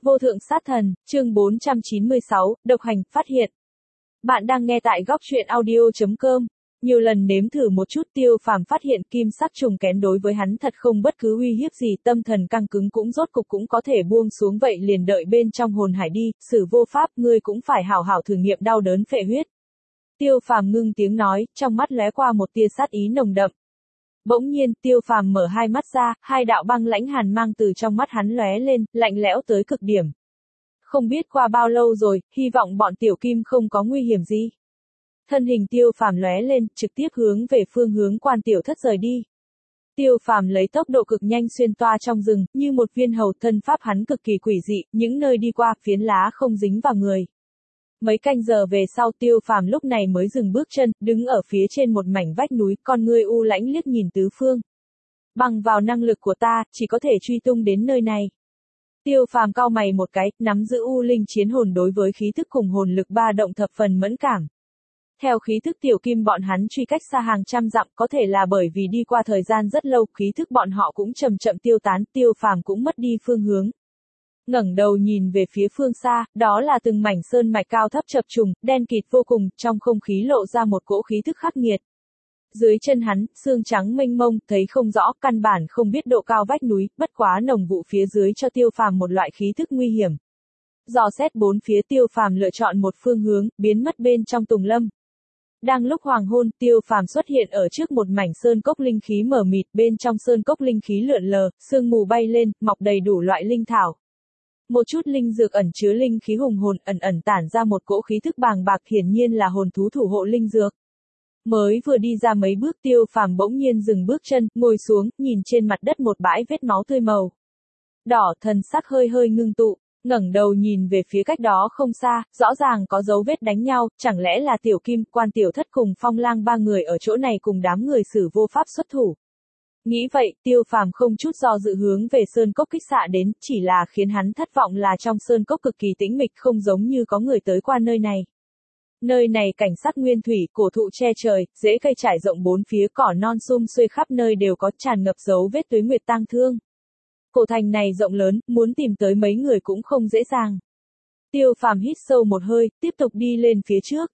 Vô thượng sát thần, chương 496, độc hành, phát hiện. Bạn đang nghe tại góc truyện audio.com. Nhiều lần nếm thử một chút Tiêu Phàm phát hiện kim sắc trùng kén đối với hắn thật không bất cứ uy hiếp gì, tâm thần căng cứng cũng rốt cục cũng có thể buông xuống, vậy liền đợi bên trong hồn hải đi, Sử vô pháp, ngươi cũng phải hảo hảo thử nghiệm đau đớn phệ huyết. Tiêu Phàm ngưng tiếng nói, trong mắt lóe qua một tia sát ý nồng đậm. Bỗng nhiên, Tiêu Phàm mở hai mắt ra, hai đạo băng lãnh hàn mang từ trong mắt hắn lóe lên, lạnh lẽo tới cực điểm. Không biết qua bao lâu rồi, hy vọng bọn tiểu kim không có nguy hiểm gì. Thân hình Tiêu Phàm lóe lên, trực tiếp hướng về phương hướng Quan Tiểu Thất rời đi. Tiêu Phàm lấy tốc độ cực nhanh xuyên toa trong rừng, như một viên hầu, thân pháp hắn cực kỳ quỷ dị, những nơi đi qua, phiến lá không dính vào người. Mấy canh giờ về sau, Tiêu Phàm lúc này mới dừng bước chân, đứng ở phía trên một mảnh vách núi, con ngươi u lãnh liếc nhìn tứ phương. Bằng vào năng lực của ta, chỉ có thể truy tung đến nơi này. Tiêu Phàm cau mày một cái, nắm giữ u linh chiến hồn đối với khí thức cùng hồn lực ba động thập phần mẫn cảm. Theo khí thức tiểu kim bọn hắn truy cách xa hàng trăm dặm, có thể là bởi vì đi qua thời gian rất lâu, khí thức bọn họ cũng chậm chậm tiêu tán, Tiêu Phàm cũng mất đi phương hướng. Ngẩng đầu nhìn về phía phương xa, đó là từng mảnh sơn mạch cao thấp chập trùng, đen kịt vô cùng, trong không khí lộ ra một cỗ khí thức khắc nghiệt. Dưới chân hắn, xương trắng mênh mông, thấy không rõ, căn bản không biết độ cao vách núi, bất quá nồng vụ phía dưới cho Tiêu Phàm một loại khí thức nguy hiểm. Dò xét bốn phía, Tiêu Phàm lựa chọn một phương hướng, biến mất bên trong tùng lâm. Đang lúc hoàng hôn, Tiêu Phàm xuất hiện ở trước một mảnh sơn cốc linh khí mờ mịt, bên trong sơn cốc linh khí lượn lờ, sương mù bay lên, mọc đầy đủ loại linh thảo. Một chút linh dược ẩn chứa linh khí hùng hồn, ẩn ẩn tản ra một cỗ khí thức bàng bạc, hiển nhiên là hồn thú thủ hộ linh dược. Mới vừa đi ra mấy bước, Tiêu Phàm bỗng nhiên dừng bước chân, ngồi xuống, nhìn trên mặt đất một bãi vết máu tươi màu đỏ, thần sắc hơi hơi ngưng tụ, ngẩng đầu nhìn về phía cách đó không xa, rõ ràng có dấu vết đánh nhau, chẳng lẽ là Tiểu Kim, Quan Tiểu Thất cùng Phong Lang ba người ở chỗ này cùng đám người Sử vô pháp xuất thủ. Nghĩ vậy, Tiêu Phàm không chút do dự hướng về sơn cốc kích xạ đến, chỉ là khiến hắn thất vọng là trong sơn cốc cực kỳ tĩnh mịch, không giống như có người tới qua nơi này. Nơi này cảnh sắc nguyên thủy, cổ thụ che trời, rễ cây trải rộng bốn phía, cỏ non sum xuê khắp nơi đều có, tràn ngập dấu vết tuế nguyệt tang thương. Cổ thành này rộng lớn, muốn tìm tới mấy người cũng không dễ dàng. Tiêu Phàm hít sâu một hơi, tiếp tục đi lên phía trước.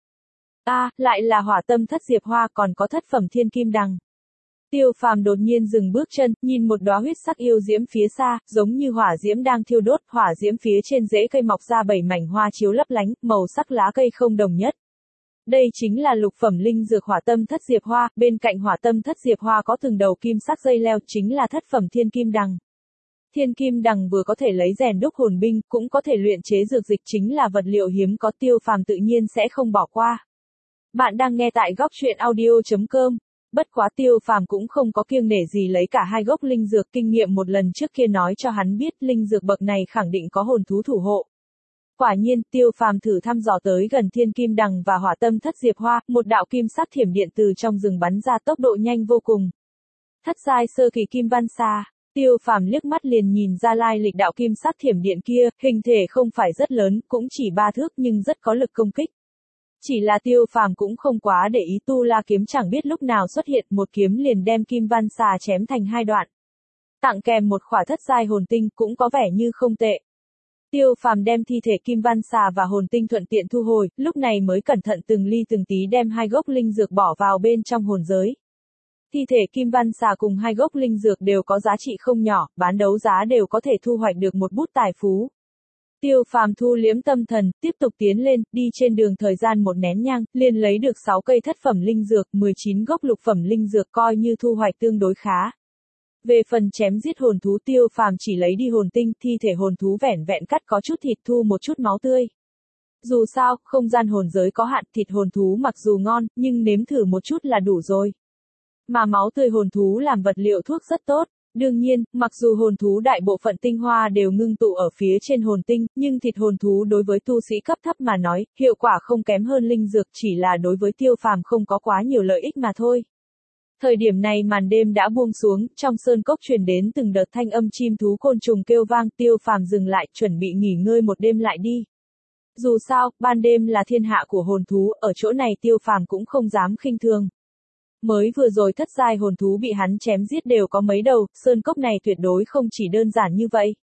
Lại là hỏa tâm thất diệp hoa, còn có thất phẩm thiên kim đằng. Tiêu Phàm đột nhiên dừng bước chân, nhìn một đóa huyết sắc yêu diễm phía xa, giống như hỏa diễm đang thiêu đốt, hỏa diễm phía trên rễ cây mọc ra 7 mảnh hoa chiếu lấp lánh, màu sắc lá cây không đồng nhất. Đây chính là lục phẩm linh dược hỏa tâm thất diệp hoa, bên cạnh hỏa tâm thất diệp hoa có từng đầu kim sắc dây leo, chính là thất phẩm thiên kim đằng. Thiên kim đằng vừa có thể lấy rèn đúc hồn binh, cũng có thể luyện chế dược dịch, chính là vật liệu hiếm có, Tiêu Phàm tự nhiên sẽ không bỏ qua. Bạn đang nghe tại góc truyện audio.com. Bất quá Tiêu Phàm cũng không có kiêng nể gì lấy cả hai gốc linh dược, kinh nghiệm một lần trước kia nói cho hắn biết linh dược bậc này khẳng định có hồn thú thủ hộ. Quả nhiên, Tiêu Phàm thử thăm dò tới gần thiên kim đằng và hỏa tâm thất diệp hoa, một đạo kim sắc thiểm điện từ trong rừng bắn ra, tốc độ nhanh vô cùng. Thất giai sơ kỳ kim văn xà. Tiêu Phàm liếc mắt liền nhìn ra lai lịch đạo kim sắc thiểm điện kia, hình thể không phải rất lớn, cũng chỉ 3 thước nhưng rất có lực công kích. Chỉ là Tiêu Phàm cũng không quá để ý, tu la kiếm chẳng biết lúc nào xuất hiện, một kiếm liền đem kim văn xà chém thành hai đoạn. Tặng kèm một khỏa thất giai hồn tinh, cũng có vẻ như không tệ. Tiêu Phàm đem thi thể kim văn xà và hồn tinh thuận tiện thu hồi, lúc này mới cẩn thận từng ly từng tí đem hai gốc linh dược bỏ vào bên trong hồn giới. Thi thể kim văn xà cùng hai gốc linh dược đều có giá trị không nhỏ, bán đấu giá đều có thể thu hoạch được một bút tài phú. Tiêu Phàm thu liễm tâm thần, tiếp tục tiến lên, đi trên đường thời gian một nén nhang, liền lấy được 6 cây thất phẩm linh dược, 19 gốc lục phẩm linh dược, coi như thu hoạch tương đối khá. Về phần chém giết hồn thú, Tiêu Phàm chỉ lấy đi hồn tinh, thi thể hồn thú vẻn vẹn cắt có chút thịt, thu một chút máu tươi. Dù sao, không gian hồn giới có hạn, thịt hồn thú mặc dù ngon, nhưng nếm thử một chút là đủ rồi. Mà máu tươi hồn thú làm vật liệu thuốc rất tốt. Đương nhiên, mặc dù hồn thú đại bộ phận tinh hoa đều ngưng tụ ở phía trên hồn tinh, nhưng thịt hồn thú đối với tu sĩ cấp thấp mà nói, hiệu quả không kém hơn linh dược, chỉ là đối với Tiêu Phàm không có quá nhiều lợi ích mà thôi. Thời điểm này màn đêm đã buông xuống, trong sơn cốc truyền đến từng đợt thanh âm chim thú côn trùng kêu vang, Tiêu Phàm dừng lại, chuẩn bị nghỉ ngơi một đêm lại đi. Dù sao, ban đêm là thiên hạ của hồn thú, ở chỗ này Tiêu Phàm cũng không dám khinh thường. Mới vừa rồi thất giai hồn thú bị hắn chém giết đều có mấy đầu, sơn cốc này tuyệt đối không chỉ đơn giản như vậy.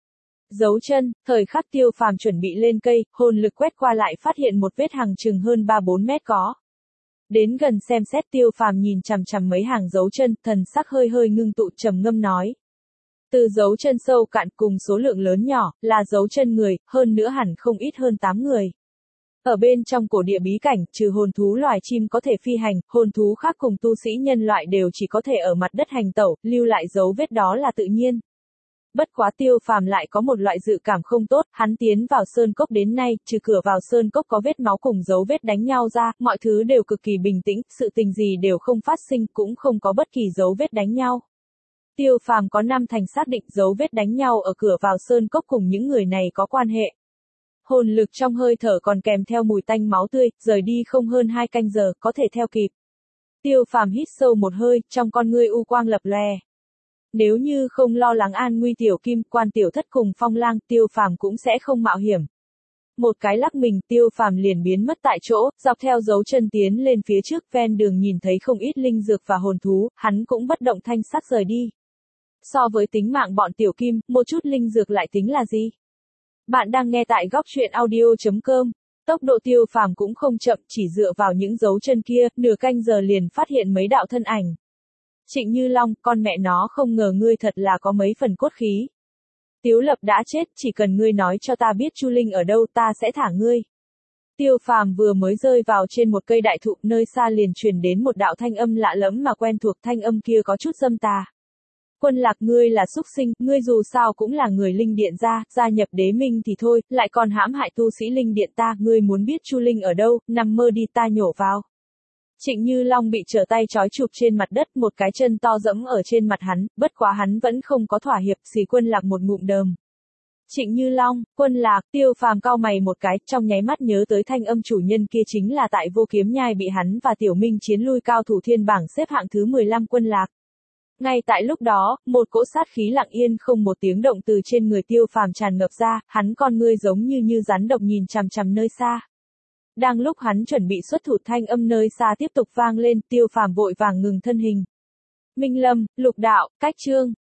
Dấu chân, thời khắc Tiêu Phàm chuẩn bị lên cây, hồn lực quét qua lại phát hiện một vết hằng chừng hơn 3-4 mét có. Đến gần xem xét Tiêu Phàm nhìn chằm chằm mấy hàng dấu chân, thần sắc hơi hơi ngưng tụ trầm ngâm nói. Từ dấu chân sâu cạn cùng số lượng lớn nhỏ, là dấu chân người, hơn nữa hẳn không ít hơn 8 người. Ở bên trong cổ địa bí cảnh, trừ hồn thú loài chim có thể phi hành, hồn thú khác cùng tu sĩ nhân loại đều chỉ có thể ở mặt đất hành tẩu, lưu lại dấu vết đó là tự nhiên. Bất quá Tiêu Phàm lại có một loại dự cảm không tốt, hắn tiến vào sơn cốc đến nay, trừ cửa vào sơn cốc có vết máu cùng dấu vết đánh nhau ra, mọi thứ đều cực kỳ bình tĩnh, sự tình gì đều không phát sinh, cũng không có bất kỳ dấu vết đánh nhau. Tiêu Phàm có 5 thành xác định dấu vết đánh nhau ở cửa vào sơn cốc cùng những người này có quan hệ. Hồn lực trong hơi thở còn kèm theo mùi tanh máu tươi, rời đi không hơn 2 canh giờ, có thể theo kịp. Tiêu Phàm hít sâu một hơi, trong con ngươi u quang lập lòe. Nếu như không lo lắng an nguy tiểu kim, quan tiểu thất cùng Phong Lang, Tiêu Phàm cũng sẽ không mạo hiểm. Một cái lắc mình, Tiêu Phàm liền biến mất tại chỗ, dọc theo dấu chân tiến lên phía trước, ven đường nhìn thấy không ít linh dược và hồn thú, hắn cũng bất động thanh sắc rời đi. So với tính mạng bọn tiểu kim, một chút linh dược lại tính là gì? Bạn đang nghe tại góc truyện audio.com. Tốc độ Tiêu Phàm cũng không chậm, chỉ dựa vào những dấu chân kia, nửa canh giờ liền phát hiện mấy đạo thân ảnh. Trịnh Như Long, con mẹ nó không ngờ ngươi thật là có mấy phần cốt khí. Tiếu Lập đã chết, chỉ cần ngươi nói cho ta biết Chu Linh ở đâu, ta sẽ thả ngươi. Tiêu Phàm vừa mới rơi vào trên một cây đại thụ, nơi xa liền truyền đến một đạo thanh âm lạ lẫm mà quen thuộc, thanh âm kia có chút dâm tà. Quân Lạc, ngươi là xúc sinh, ngươi dù sao cũng là người linh điện gia nhập đế minh thì thôi, lại còn hãm hại tu sĩ linh điện ta, ngươi muốn biết Chu Linh ở đâu, nằm mơ đi, ta nhổ vào. Trịnh Như Long bị trở tay trói chụp trên mặt đất, một cái chân to dẫm ở trên mặt hắn, bất quá hắn vẫn không có thỏa hiệp, xì Quân Lạc một ngụm đờm. Trịnh Như Long, Quân Lạc, Tiêu Phàm cau mày một cái, trong nháy mắt nhớ tới thanh âm chủ nhân kia chính là tại Vô Kiếm Nhai bị hắn và Tiểu Minh chiến lui cao thủ thiên bảng xếp hạng thứ 15 Quân Lạc. Ngay tại lúc đó, một cỗ sát khí lặng yên không một tiếng động từ trên người Tiêu Phàm tràn ngập ra, hắn con ngươi giống như rắn độc nhìn chằm chằm nơi xa. Đang lúc hắn chuẩn bị xuất thủ, thanh âm nơi xa tiếp tục vang lên, Tiêu Phàm vội vàng ngừng thân hình. Minh Lâm, Lục Đạo, Cách Chương.